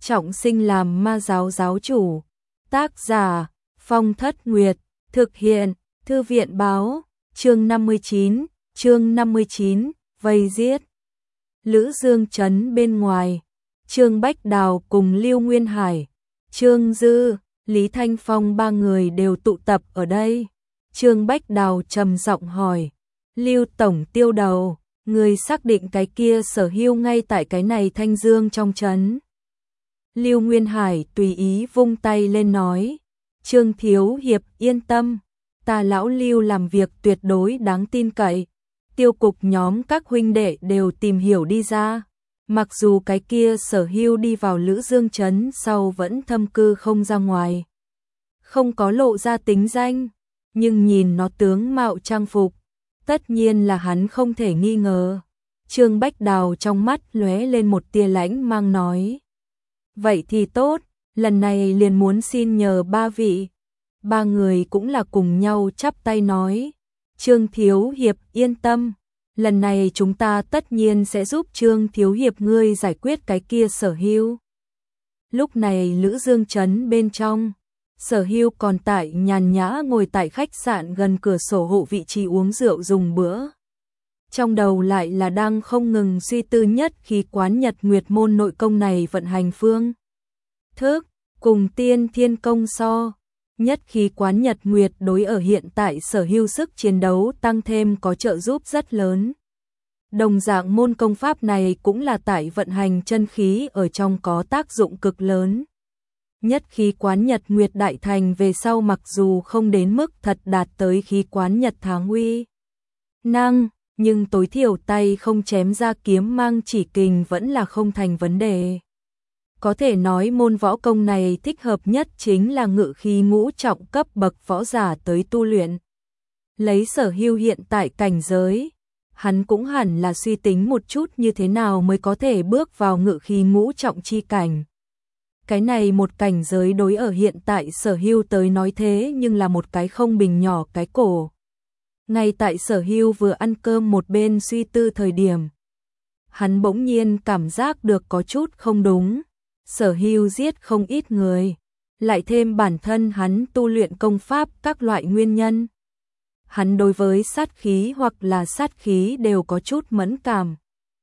trọng sinh làm ma giáo giáo chủ. Tác giả Phong Thất Nguyệt, thực hiện Thư viện báo, chương 59, vây giết. Lữ Dương Trấn bên ngoài, Trương Bách Đào cùng Lưu Nguyên Hải, Trương Dư, Lý Thanh Phong ba người đều tụ tập ở đây. Trương Bách Đào trầm giọng hỏi, Lưu Tổng Tiêu Đầu, người xác định cái kia sở hữu ngay tại cái này Thanh Dương trong trấn. Lưu Nguyên Hải tùy ý vung tay lên nói, Trương Thiếu Hiệp yên tâm, ta lão Lưu làm việc tuyệt đối đáng tin cậy. Tiêu cục nhóm các huynh đệ đều tìm hiểu đi ra, mặc dù cái kia sở hữu đi vào Lữ Dương Trấn sau vẫn thâm cư không ra ngoài, không có lộ ra tính danh, nhưng nhìn nó tướng mạo trang phục, tất nhiên là hắn không thể nghi ngờ. Trương Bách Đào trong mắt lóe lên một tia lãnh mang nói, vậy thì tốt, lần này liền muốn xin nhờ ba vị. Ba người cũng là cùng nhau chắp tay nói, Trương Thiếu Hiệp yên tâm, lần này chúng ta tất nhiên sẽ giúp Trương Thiếu Hiệp ngươi giải quyết cái kia sở hữu. Lúc này Lữ Dương Trấn bên trong, sở hữu còn tại nhàn nhã ngồi tại khách sạn gần cửa sổ hộ vị trí uống rượu dùng bữa. Trong đầu lại là đang không ngừng suy tư nhất khí quán Nhật Nguyệt môn nội công này vận hành phương thức cùng Tiên Thiên công so. Nhất khí quán Nhật Nguyệt đối ở hiện tại sở hữu sức chiến đấu tăng thêm có trợ giúp rất lớn. Đồng dạng môn công pháp này cũng là tại vận hành chân khí ở trong có tác dụng cực lớn. Nhất khí quán Nhật Nguyệt đại thành về sau mặc dù không đến mức thật đạt tới khí quán Nhật tháng uy năng, nhưng tối thiểu tay không chém ra kiếm mang chỉ kình vẫn là không thành vấn đề. Có thể nói môn võ công này thích hợp nhất chính là ngự khí ngũ trọng cấp bậc võ giả tới tu luyện. Lấy sở hữu hiện tại cảnh giới, hắn cũng hẳn là suy tính một chút như thế nào mới có thể bước vào ngự khí ngũ trọng chi cảnh. Cái này một cảnh giới đối ở hiện tại sở hữu tới nói thế nhưng là một cái không bình nhỏ cái cổ. Ngay tại sở hữu vừa ăn cơm một bên suy tư thời điểm, hắn bỗng nhiên cảm giác được có chút không đúng. Sở hữu giết không ít người, lại thêm bản thân hắn tu luyện công pháp các loại nguyên nhân. Hắn đối với sát khí hoặc là sát khí đều có chút mẫn cảm.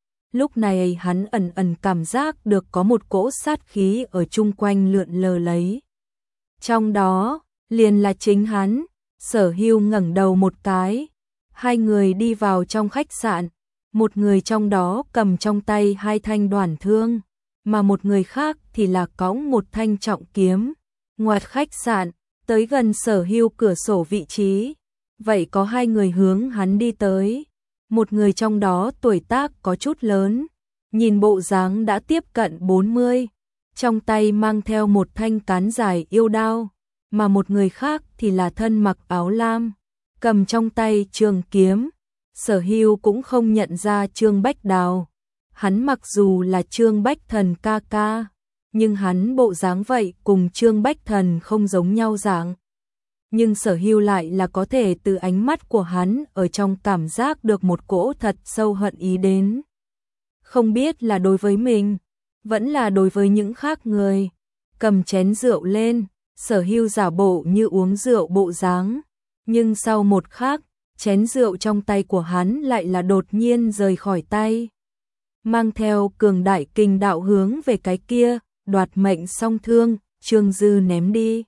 Lúc này hắn ẩn ẩn cảm giác được có một cỗ sát khí ở chung quanh lượn lờ lấy. Trong đó, liền là chính hắn. Sở hữu ngẩng đầu một cái. Hai người đi vào trong khách sạn. Một người trong đó cầm trong tay hai thanh đoản thương, mà một người khác thì là cõng một thanh trọng kiếm. Ngoặt khách sạn, tới gần sở hữu cửa sổ vị trí. Vậy có hai người hướng hắn đi tới. Một người trong đó tuổi tác có chút lớn, nhìn bộ dáng đã tiếp cận 40, trong tay mang theo một thanh cán dài yêu đao, mà một người khác thì là thân mặc áo lam, cầm trong tay trường kiếm. Sở hữu cũng không nhận ra Trương Bách Đào. Hắn mặc dù là Trương Bách Thần ca ca, nhưng hắn bộ dáng vậy cùng Trương Bách Thần không giống nhau dạng. Nhưng sở hữu lại là có thể từ ánh mắt của hắn ở trong cảm giác được một cỗ thật sâu hận ý đến. Không biết là đối với mình, vẫn là đối với những khác người. Cầm chén rượu lên, sở hữu giả bộ như uống rượu bộ dáng. Nhưng sau một khắc, chén rượu trong tay của hắn lại là đột nhiên rời khỏi tay. Mang theo cường đại kình đạo hướng về cái kia, đoạt mệnh song thương, Trương Dư ném đi.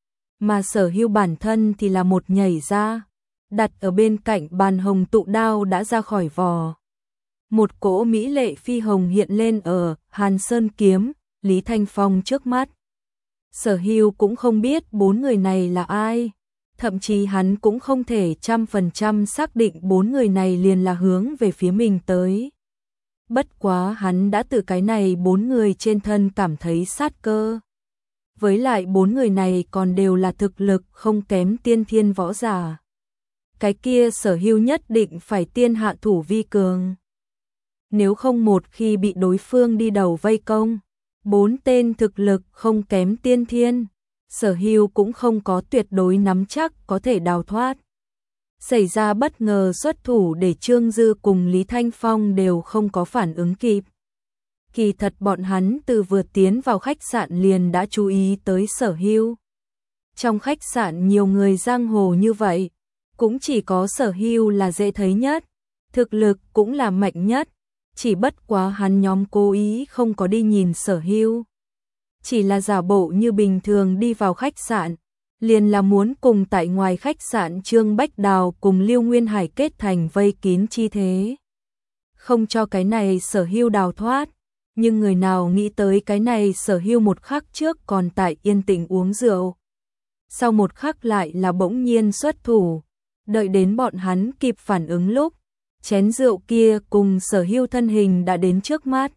Mà sở hữu bản thân thì là một nhảy ra, đặt ở bên cạnh bàn hồng tụ đao đã ra khỏi vò. Một cỗ mỹ lệ phi hồng hiện lên ở Hàn Sơn kiếm, Lý Thanh Phong trước mắt. Sở hữu cũng không biết bốn người này là ai, thậm chí hắn cũng không thể 100% xác định bốn người này liền là hướng về phía mình tới. Bất quá hắn đã từ cái này bốn người trên thân cảm thấy sát cơ. Với lại bốn người này còn đều là thực lực không kém tiên thiên võ giả. Cái kia sở hữu nhất định phải tiên hạ thủ vi cường. Nếu không một khi bị đối phương đi đầu vây công, bốn tên thực lực không kém tiên thiên, sở hữu cũng không có tuyệt đối nắm chắc có thể đào thoát. Xảy ra bất ngờ xuất thủ để Trương Dư cùng Lý Thanh Phong đều không có phản ứng kịp. Kỳ thật bọn hắn từ vừa tiến vào khách sạn liền đã chú ý tới Sở Hưu. Trong khách sạn nhiều người giang hồ như vậy, cũng chỉ có Sở Hưu là dễ thấy nhất, thực lực cũng là mạnh nhất, chỉ bất quá hắn nhóm cố ý không có đi nhìn Sở Hưu. Chỉ là giả bộ như bình thường đi vào khách sạn, liền là muốn cùng tại ngoài khách sạn Trương Bách Đào cùng Lưu Nguyên Hải kết thành vây kín chi thế. Không cho cái này Sở Hưu đào thoát, nhưng người nào nghĩ tới cái này Sở Hưu một khắc trước còn tại yên tĩnh uống rượu. Sau một khắc lại là bỗng nhiên xuất thủ, đợi đến bọn hắn kịp phản ứng lúc, chén rượu kia cùng Sở Hưu thân hình đã đến trước mắt.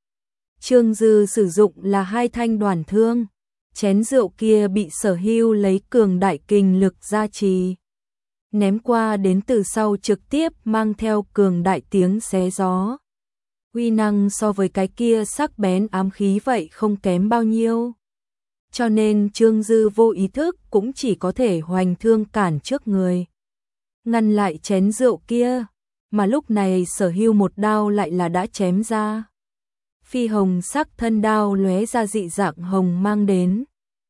Trương Dư sử dụng là 2 thanh đoản thương, chén rượu kia bị Sở Hưu lấy cường đại kình lực gia trì, ném qua đến từ sau trực tiếp mang theo cường đại tiếng xé gió. Uy năng so với cái kia sắc bén ám khí vậy không kém bao nhiêu. Cho nên Trương Dư vô ý thức cũng chỉ có thể hoành thương cản trước người, ngăn lại chén rượu kia, mà lúc này Sở Hưu một đao lại là đã chém ra. Phi hồng sắc thân đao lóe ra dị dạng hồng mang đến.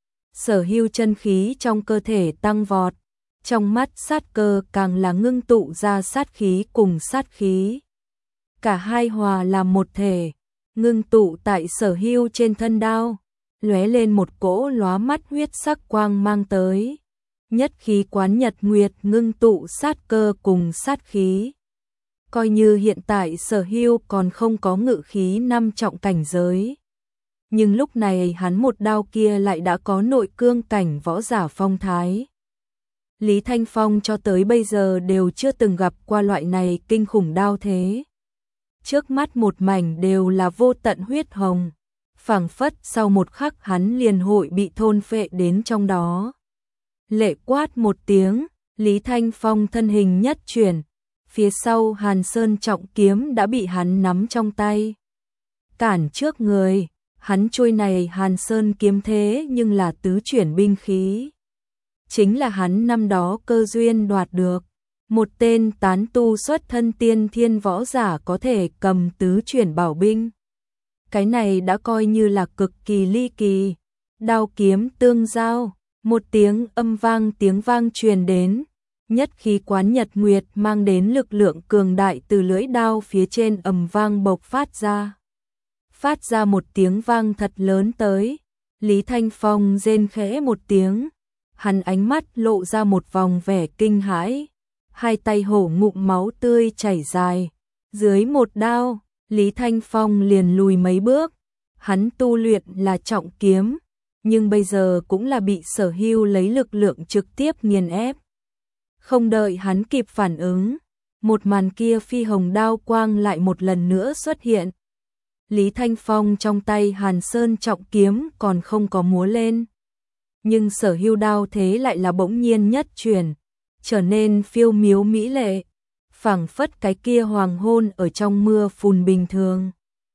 Sở Hưu chân khí trong cơ thể tăng vọt, trong mắt sát cơ càng là ngưng tụ ra sát khí cùng sát khí. Cả hai hòa làm một thể, ngưng tụ tại Sở Hưu trên thân đao, lóe lên một cỗ lóa mắt huyết sắc quang mang tới. Nhất khí quán nhật nguyệt ngưng tụ sát cơ cùng sát khí. Coi như hiện tại Sở Hưu còn không có ngự khí 5 trọng cảnh giới, nhưng lúc này hắn một đao kia lại đã có nội cương cảnh võ giả phong thái. Lý Thanh Phong cho tới bây giờ đều chưa từng gặp qua loại này kinh khủng đao thế. Trước mắt một mảnh đều là vô tận huyết hồng, phảng phất sau một khắc hắn liền hội bị thôn phệ đến trong đó. Lệ quát một tiếng, Lý Thanh Phong thân hình nhất chuyển, phía sau Hàn Sơn trọng kiếm đã bị hắn nắm trong tay. Cản trước người, hắn trôi này Hàn Sơn kiếm thế nhưng là tứ chuyển binh khí. Chính là hắn năm đó cơ duyên đoạt được. Một tên tán tu xuất thân tiên thiên võ giả có thể cầm tứ chuyển bảo binh. Cái này đã coi như là cực kỳ ly kỳ. Đao kiếm tương giao, một tiếng tiếng vang truyền đến. Nhất khí quán nhật nguyệt mang đến lực lượng cường đại từ lưỡi đao phía trên vang bộc phát ra. Phát ra một tiếng vang thật lớn tới. Lý Thanh Phong rên khẽ một tiếng. Hắn ánh mắt lộ ra một vòng vẻ kinh hãi. Hai tay hổ ngụm máu tươi chảy dài. Dưới một đao, Lý Thanh Phong liền lùi mấy bước. Hắn tu luyện là trọng kiếm, nhưng bây giờ cũng là bị Sở Hưu lấy lực lượng trực tiếp nghiền ép. Không đợi hắn kịp phản ứng, một màn kia phi hồng đao quang lại một lần nữa xuất hiện. Lý Thanh Phong trong tay Hàn Sơn trọng kiếm còn không có múa lên. Nhưng Sở Hưu đao thế lại là bỗng nhiên nhất chuyển, trở nên phiêu miếu mỹ lệ, phảng phất cái kia hoàng hôn ở trong mưa phùn bình thường.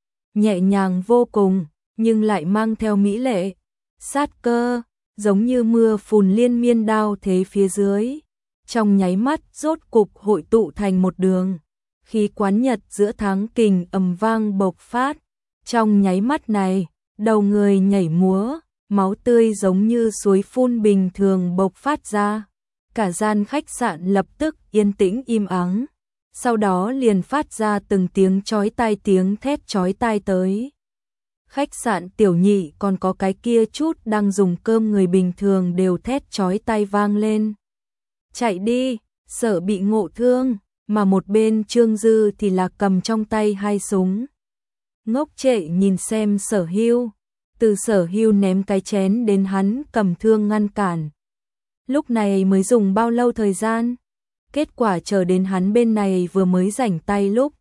Nhẹ nhàng vô cùng, nhưng lại mang theo mỹ lệ, sát cơ, giống như mưa phùn liên miên đao thế phía dưới. Trong nháy mắt rốt cục hội tụ thành một đường, khí quán nhật giữa tháng kình vang bộc phát. Trong nháy mắt này, đầu người nhảy múa, máu tươi giống như suối phun bình thường bộc phát ra. Cả gian khách sạn lập tức yên tĩnh im ắng, sau đó liền phát ra từng tiếng chói tai, tiếng thét chói tai tới. Khách sạn Tiểu Nhị còn có cái kia chút đang dùng cơm người bình thường đều thét chói tai vang lên. Chạy đi, sợ bị ngộ thương, mà một bên Trương Dư thì là cầm trong tay 2 súng. Ngốc trệ nhìn xem Sở Hưu, từ Sở Hưu ném cái chén đến hắn cầm thương ngăn cản. Lúc này mới dùng bao lâu thời gian? Kết quả chờ đến hắn bên này vừa mới rảnh tay lúc.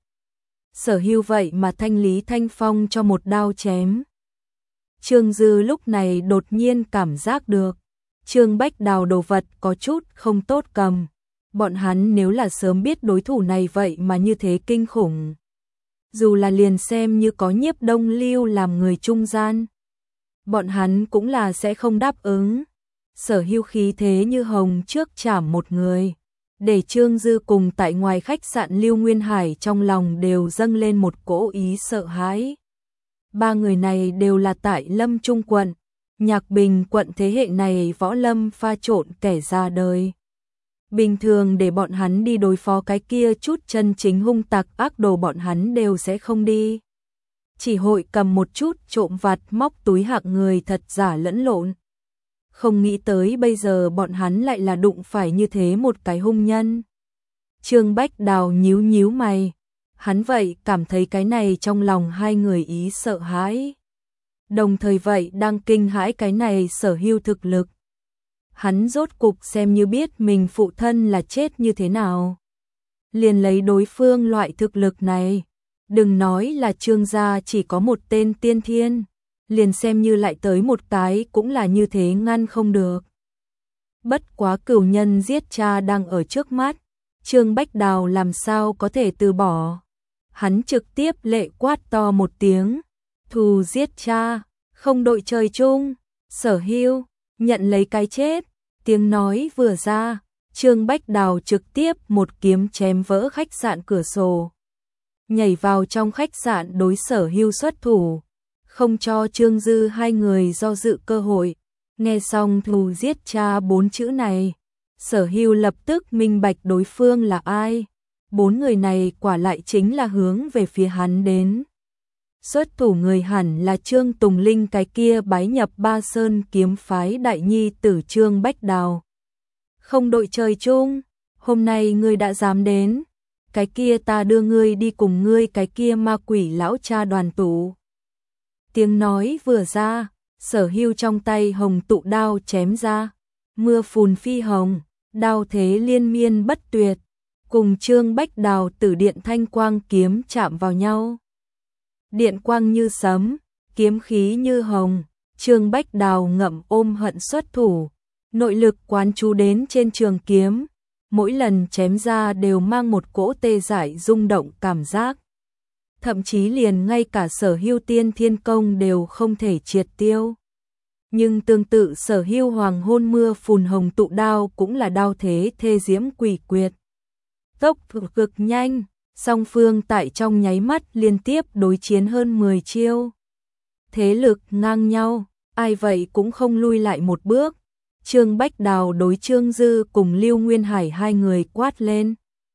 Sở Hưu vậy mà thanh Lý Thanh Phong cho một đao chém. Trương Dư lúc này đột nhiên cảm giác được. Trương Bách Đào đồ vật có chút không tốt cầm. Bọn hắn nếu là sớm biết đối thủ này vậy mà như thế kinh khủng. Dù là liền xem như có Nhiếp Đông Lưu làm người trung gian, bọn hắn cũng là sẽ không đáp ứng. Sở Hưu khí thế như hồng trước chảm một người, để Trương Dư cùng tại ngoài khách sạn Lưu Nguyên Hải trong lòng đều dâng lên một cỗ ý sợ hãi. Ba người này đều là tại Lâm Trung quận, Nhạc Bình quận thế hệ này võ lâm pha trộn kẻ ra đời. Bình thường để bọn hắn đi đối phó cái kia chút chân chính hung tặc ác đồ bọn hắn đều sẽ không đi. Chỉ hội cầm một chút trộm vặt móc túi hạng người thật giả lẫn lộn. Không nghĩ tới bây giờ bọn hắn lại là đụng phải như thế một cái hung nhân. Trương Bách Đào nhíu nhíu mày. Hắn vậy cảm thấy cái này trong lòng hai người ý sợ hãi. Đồng thời vậy đang kinh hãi cái này Sở Hưu thực lực. Hắn rốt cục xem như biết mình phụ thân là chết như thế nào. Liền lấy đối phương loại thực lực này. Đừng nói là Trương gia chỉ có một tên tiên thiên. Liền xem như lại tới một cái cũng là như thế ngăn không được. Bất quá cửu nhân giết cha đang ở trước mắt. Trương Bách Đào làm sao có thể từ bỏ. Hắn trực tiếp lệ quát to một tiếng. Thù giết cha, không đội trời chung. Sở Hưu, nhận lấy cái chết. Tiếng nói vừa ra, Trương Bách Đào trực tiếp một kiếm chém vỡ khách sạn cửa sổ. Nhảy vào trong khách sạn đối Sở Hưu xuất thủ. Không cho Trương Dư hai người do dự cơ hội. Nghe xong thù giết cha 4 chữ này, Sở Hưu lập tức minh bạch đối phương là ai. 4 người này quả lại chính là hướng về phía hắn đến. Xuất thủ người hẳn là Trương Tùng Linh cái kia bái nhập Ba Sơn kiếm phái đại nhi tử Trương Bách Đào. Không đội trời chung, hôm nay ngươi đã dám đến, cái kia ta đưa ngươi đi cùng ngươi cái kia ma quỷ lão cha đoàn tụ. Tiếng nói vừa ra, Sở Hưu trong tay hồng tụ đao chém ra, mưa phùn phi hồng, đao thế liên miên bất tuyệt, cùng Trương Bách Đào tử điện thanh quang kiếm chạm vào nhau. Điện quang như sấm, kiếm khí như hồng, Trương Bách Đào ngậm ôm hận xuất thủ, nội lực quán chú đến trên trường kiếm, mỗi lần chém ra đều mang một cỗ tê dại rung động cảm giác. Thậm chí liền ngay cả Sở Hưu tiên thiên công đều không thể triệt tiêu. Nhưng tương tự Sở Hưu hoàng hôn mưa phùn hồng tụ đao cũng là đao thế thê diễm quỷ quyệt. Tốc cực nhanh, song phương tại trong nháy mắt liên tiếp đối chiến hơn 10 chiêu. Thế lực ngang nhau, ai vậy cũng không lui lại một bước. Trương Bách Đào đối Trương Dư cùng Lưu Nguyên Hải hai người quát lên.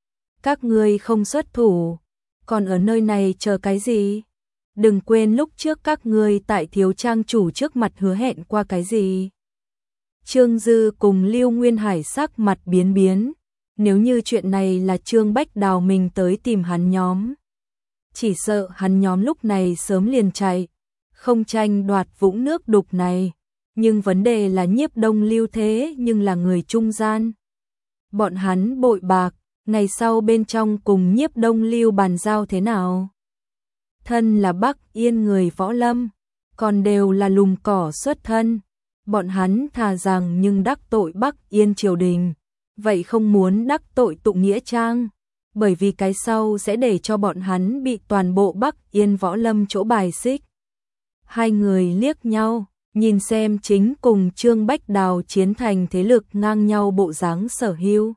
Các ngươi không xuất thủ, còn ở nơi này chờ cái gì? Đừng quên lúc trước các ngươi tại thiếu trang chủ trước mặt hứa hẹn qua cái gì? Trương Dư cùng Lưu Nguyên Hải sắc mặt biến biến. Nếu như chuyện này là Trương Bách Đào mình tới tìm hắn nhóm, chỉ sợ hắn nhóm lúc này sớm liền chạy, không tranh đoạt vũng nước đục này. Nhưng vấn đề là Nhiếp Đông Lưu thế nhưng là người trung gian. Bọn hắn bội bạc, ngày sau bên trong cùng Nhiếp Đông Lưu bàn giao thế nào? Thân là Bắc Yên người võ lâm, còn đều là lùm cỏ xuất thân. Bọn hắn thà rằng nhưng đắc tội Bắc Yên triều đình. Vậy không muốn đắc tội Tụng Nghĩa Trang, bởi vì cái sau sẽ để cho bọn hắn bị toàn bộ Bắc Yên võ lâm chỗ bài xích. Hai người liếc nhau, nhìn xem chính cùng Trương Bách Đào chiến thành thế lực ngang nhau bộ dáng Sở Hưu.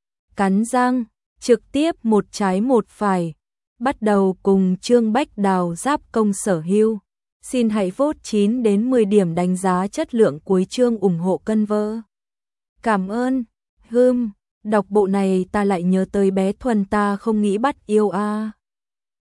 Cắn răng, trực tiếp một trái một phải, bắt đầu cùng Trương Bách Đào giáp công Sở Hưu. Xin hãy vote 9 đến 10 điểm đánh giá chất lượng cuối chương ủng hộ cân vơ. Cảm ơn. Đọc bộ này ta lại nhớ tới bé Thuần ta không nghĩ bắt yêu a.